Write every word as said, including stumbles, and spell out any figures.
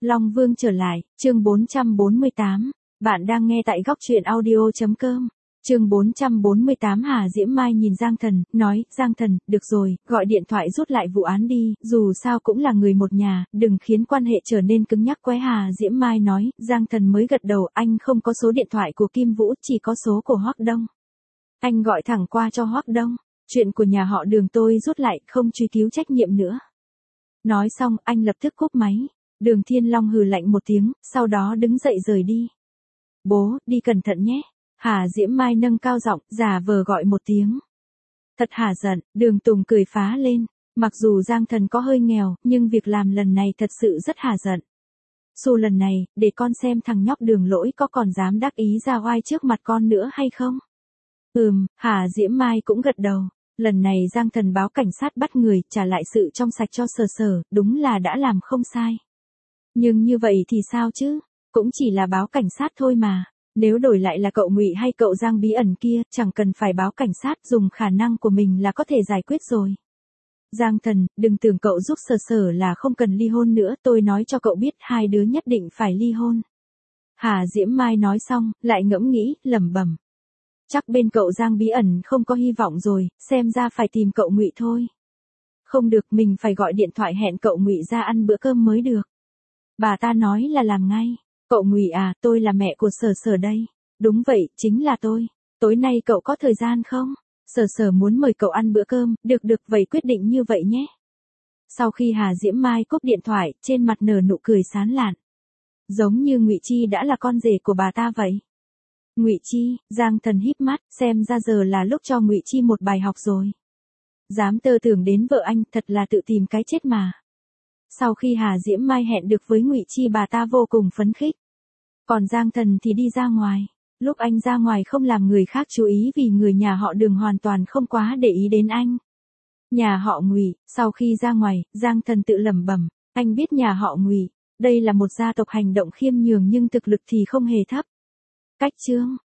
Long Vương trở lại, chương bốn trăm bốn mươi tám. Bạn đang nghe tại góc truyện audio chấm com. Chương bốn trăm bốn mươi tám. Hà Diễm Mai nhìn Giang Thần, nói, Giang Thần, được rồi, gọi điện thoại rút lại vụ án đi, dù sao cũng là người một nhà, đừng khiến quan hệ trở nên cứng nhắc quá. Hà Diễm Mai nói. Giang Thần mới gật đầu, anh không có số điện thoại của Kim Vũ, chỉ có số của Hoắc Đông. Anh gọi thẳng qua cho Hoắc Đông, chuyện của nhà họ Đường tôi rút lại, không truy cứu trách nhiệm nữa. Nói xong, anh lập tức cúp máy. Đường Thiên Long hừ lạnh một tiếng, sau đó đứng dậy rời đi. Bố, đi cẩn thận nhé. Hà Diễm Mai nâng cao giọng, giả vờ gọi một tiếng. Thật hả giận, Đường Tùng cười phá lên. Mặc dù Giang Thần có hơi nghèo, nhưng việc làm lần này thật sự rất hả giận. Xu lần này, để con xem thằng nhóc Đường Lỗi có còn dám đắc ý ra oai trước mặt con nữa hay không? Ừm, Hà Diễm Mai cũng gật đầu. Lần này Giang Thần báo cảnh sát bắt người, trả lại sự trong sạch cho Sở Sở, đúng là đã làm không sai. Nhưng như vậy thì sao chứ? Cũng chỉ là báo cảnh sát thôi mà. Nếu đổi lại là cậu Ngụy hay cậu Giang Bí Ẩn kia, chẳng cần phải báo cảnh sát, dùng khả năng của mình là có thể giải quyết rồi. Giang Thần, đừng tưởng cậu giúp Sở Sở là không cần ly hôn nữa, tôi nói cho cậu biết hai đứa nhất định phải ly hôn. Hà Diễm Mai nói xong, lại ngẫm nghĩ, lẩm bẩm. Chắc bên cậu Giang Bí Ẩn không có hy vọng rồi, xem ra phải tìm cậu Ngụy thôi. Không được, mình phải gọi điện thoại hẹn cậu Ngụy ra ăn bữa cơm mới được. Bà ta nói là làm ngay. Cậu Ngụy à, tôi là mẹ của Sở Sở đây. Đúng vậy, chính là tôi. Tối nay cậu có thời gian không? Sở Sở muốn mời cậu ăn bữa cơm, được được vậy quyết định như vậy nhé. Sau khi Hà Diễm Mai cúp điện thoại, trên mặt nở nụ cười sán lạn. Giống như Ngụy Chi đã là con rể của bà ta vậy. Ngụy Chi, Giang Thần híp mắt, xem ra giờ là lúc cho Ngụy Chi một bài học rồi. Dám tơ tưởng đến vợ anh, thật là tự tìm cái chết mà. Sau khi Hà Diễm Mai hẹn được với Ngụy Chi, bà ta vô cùng phấn khích. Còn Giang Thần thì đi ra ngoài. Lúc anh ra ngoài không làm người khác chú ý vì người nhà họ Đường hoàn toàn không quá để ý đến anh. Nhà họ Ngụy, sau khi ra ngoài, Giang Thần tự lẩm bẩm, anh biết nhà họ Ngụy, đây là một gia tộc hành động khiêm nhường nhưng thực lực thì không hề thấp. Cách chương